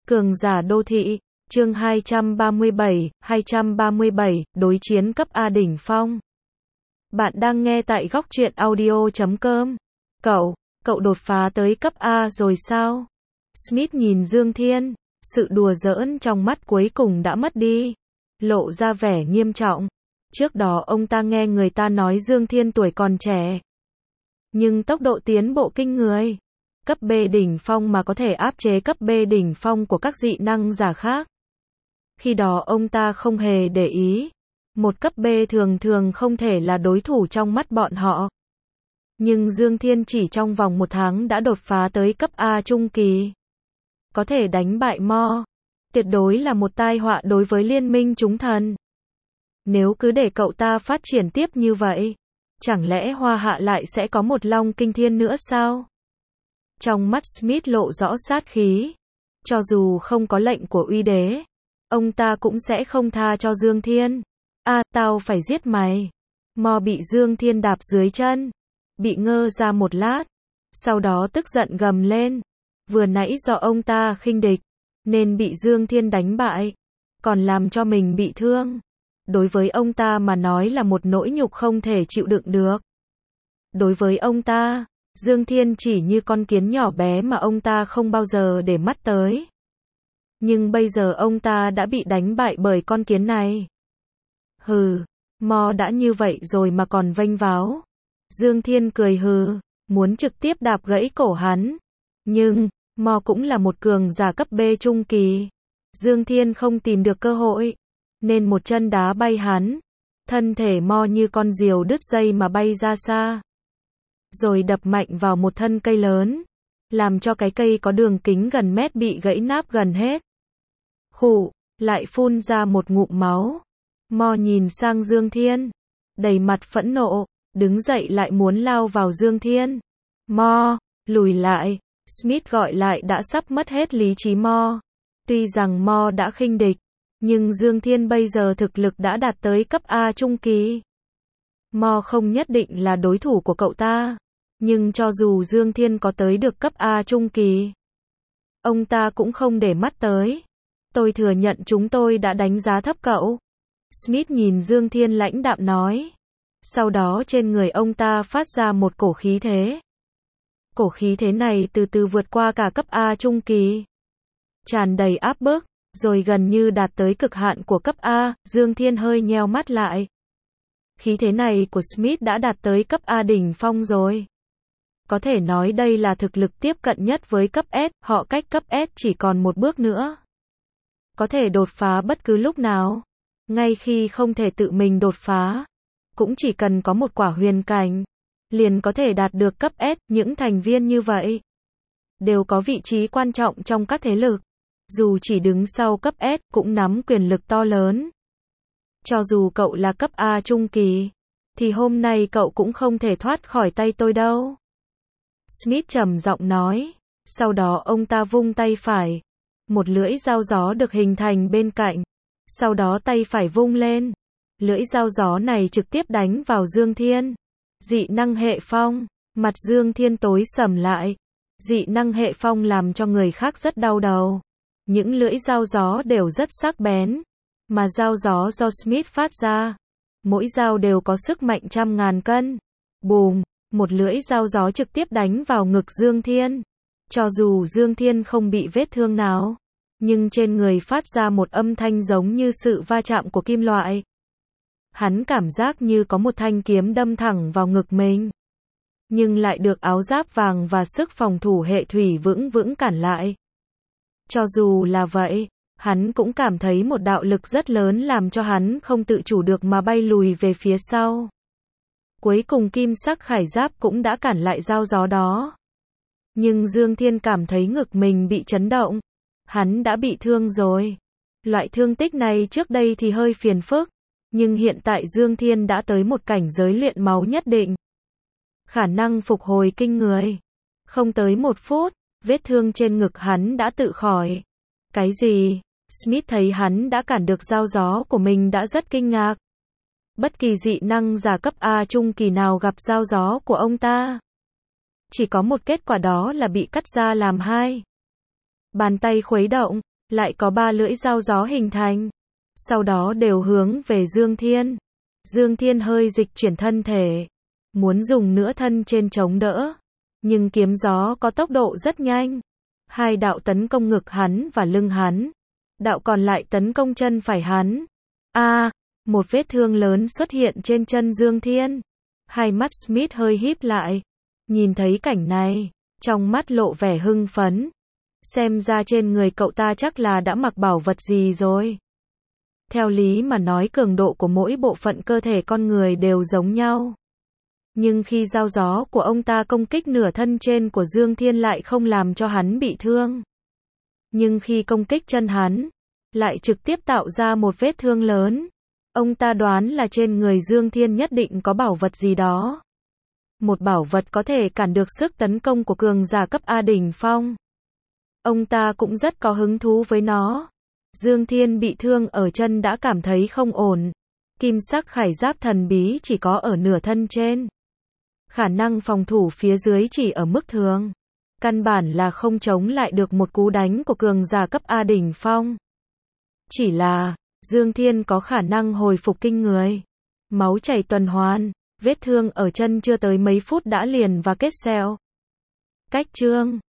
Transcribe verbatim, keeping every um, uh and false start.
Cường giả đô thị, chương hai trăm ba mươi bảy, hai trăm ba mươi bảy, đối chiến cấp A đỉnh phong. Bạn đang nghe tại góc truyện audio chấm com. Cậu, cậu đột phá tới cấp A rồi sao? Smith nhìn Dương Thiên, sự đùa giỡn trong mắt cuối cùng đã mất đi, lộ ra vẻ nghiêm trọng. Trước đó ông ta nghe người ta nói Dương Thiên tuổi còn trẻ, nhưng tốc độ tiến bộ kinh người. Cấp B đỉnh phong mà có thể áp chế cấp B đỉnh phong của các dị năng giả khác. Khi đó ông ta không hề để ý. Một cấp B thường thường không thể là đối thủ trong mắt bọn họ. Nhưng Dương Thiên chỉ trong vòng một tháng đã đột phá tới cấp A trung kỳ. Có thể đánh bại Mo. Tuyệt đối là một tai họa đối với liên minh chúng thần. Nếu cứ để cậu ta phát triển tiếp như vậy, chẳng lẽ Hoa Hạ lại sẽ có một Long Kinh Thiên nữa sao? Trong mắt Smith lộ rõ sát khí. Cho dù không có lệnh của uy đế, ông ta cũng sẽ không tha cho Dương Thiên. A, à, tao phải giết mày. Mo bị Dương Thiên đạp dưới chân, bị ngơ ra một lát, sau đó tức giận gầm lên. Vừa nãy do ông ta khinh địch, nên bị Dương Thiên đánh bại, còn làm cho mình bị thương. Đối với ông ta mà nói là một nỗi nhục không thể chịu đựng được. Đối với ông ta, Dương Thiên chỉ như con kiến nhỏ bé mà ông ta không bao giờ để mắt tới. Nhưng bây giờ ông ta đã bị đánh bại bởi con kiến này. Hừ, Mo đã như vậy rồi mà còn vênh váo. Dương Thiên cười hừ, muốn trực tiếp đạp gãy cổ hắn. Nhưng, Mo cũng là một cường giả cấp B trung kỳ. Dương Thiên không tìm được cơ hội, nên một chân đá bay hắn. Thân thể Mo như con diều đứt dây mà bay ra xa, rồi đập mạnh vào một thân cây lớn, làm cho cái cây có đường kính gần mét bị gãy nát gần hết. Khụ, lại phun ra một ngụm máu. Mo nhìn sang Dương Thiên, đầy mặt phẫn nộ, đứng dậy lại muốn lao vào Dương Thiên. Mo, lùi lại. Smith gọi lại đã sắp mất hết lý trí Mo. Tuy rằng Mo đã khinh địch, nhưng Dương Thiên bây giờ thực lực đã đạt tới cấp A trung kỳ. Mo không nhất định là đối thủ của cậu ta. Nhưng cho dù Dương Thiên có tới được cấp A trung kỳ, ông ta cũng không để mắt tới. Tôi thừa nhận chúng tôi đã đánh giá thấp cậu. Smith nhìn Dương Thiên lãnh đạm nói. Sau đó trên người ông ta phát ra một cổ khí thế. Cổ khí thế này từ từ vượt qua cả cấp A trung kỳ, tràn đầy áp bức, rồi gần như đạt tới cực hạn của cấp A. Dương Thiên hơi nheo mắt lại. Khí thế này của Smith đã đạt tới cấp A đỉnh phong rồi. Có thể nói đây là thực lực tiếp cận nhất với cấp S, họ cách cấp S chỉ còn một bước nữa. Có thể đột phá bất cứ lúc nào. Ngay khi không thể tự mình đột phá, cũng chỉ cần có một quả huyền cảnh, liền có thể đạt được cấp S. Những thành viên như vậy đều có vị trí quan trọng trong các thế lực. Dù chỉ đứng sau cấp S, cũng nắm quyền lực to lớn. Cho dù cậu là cấp A trung kỳ, thì hôm nay cậu cũng không thể thoát khỏi tay tôi đâu. Smith trầm giọng nói. Sau đó ông ta vung tay phải. Một lưỡi dao gió được hình thành bên cạnh. Sau đó tay phải vung lên. Lưỡi dao gió này trực tiếp đánh vào Dương Thiên. Dị năng hệ phong. Mặt Dương Thiên tối sầm lại. Dị năng hệ phong làm cho người khác rất đau đầu. Những lưỡi dao gió đều rất sắc bén. Mà dao gió do Smith phát ra, mỗi dao đều có sức mạnh trăm ngàn cân. Bùm, một lưỡi dao gió trực tiếp đánh vào ngực Dương Thiên. Cho dù Dương Thiên không bị vết thương nào, nhưng trên người phát ra một âm thanh giống như sự va chạm của kim loại. Hắn cảm giác như có một thanh kiếm đâm thẳng vào ngực mình, nhưng lại được áo giáp vàng và sức phòng thủ hệ thủy vững vững cản lại. Cho dù là vậy, hắn cũng cảm thấy một đạo lực rất lớn làm cho hắn không tự chủ được mà bay lùi về phía sau. Cuối cùng kim sắc khải giáp cũng đã cản lại dao gió đó. Nhưng Dương Thiên cảm thấy ngực mình bị chấn động. Hắn đã bị thương rồi. Loại thương tích này trước đây thì hơi phiền phức. Nhưng hiện tại Dương Thiên đã tới một cảnh giới luyện máu nhất định. Khả năng phục hồi kinh người. Không tới một phút, vết thương trên ngực hắn đã tự khỏi. Cái gì? Smith thấy hắn đã cản được dao gió của mình đã rất kinh ngạc. Bất kỳ dị năng giả cấp A trung kỳ nào gặp dao gió của ông ta, chỉ có một kết quả, đó là bị cắt ra làm hai. Bàn tay khuấy động, lại có ba lưỡi dao gió hình thành. Sau đó đều hướng về Dương Thiên. Dương Thiên hơi dịch chuyển thân thể, muốn dùng nửa thân trên chống đỡ. Nhưng kiếm gió có tốc độ rất nhanh. Hai đạo tấn công ngực hắn và lưng hắn. Đạo còn lại tấn công chân phải hắn. A, à, một vết thương lớn xuất hiện trên chân Dương Thiên. Hai mắt Smith hơi híp lại. Nhìn thấy cảnh này, trong mắt lộ vẻ hưng phấn. Xem ra trên người cậu ta chắc là đã mặc bảo vật gì rồi. Theo lý mà nói cường độ của mỗi bộ phận cơ thể con người đều giống nhau. Nhưng khi dao gió của ông ta công kích nửa thân trên của Dương Thiên lại không làm cho hắn bị thương. Nhưng khi công kích chân hắn, lại trực tiếp tạo ra một vết thương lớn. Ông ta đoán là trên người Dương Thiên nhất định có bảo vật gì đó. Một bảo vật có thể cản được sức tấn công của cường giả cấp A đỉnh phong. Ông ta cũng rất có hứng thú với nó. Dương Thiên bị thương ở chân đã cảm thấy không ổn. Kim sắc khải giáp thần bí chỉ có ở nửa thân trên. Khả năng phòng thủ phía dưới chỉ ở mức thường. Căn bản là không chống lại được một cú đánh của cường giả cấp A đỉnh phong. Chỉ là, Dương Thiên có khả năng hồi phục kinh người. Máu chảy tuần hoàn, vết thương ở chân chưa tới mấy phút đã liền và kết sẹo. Cách chương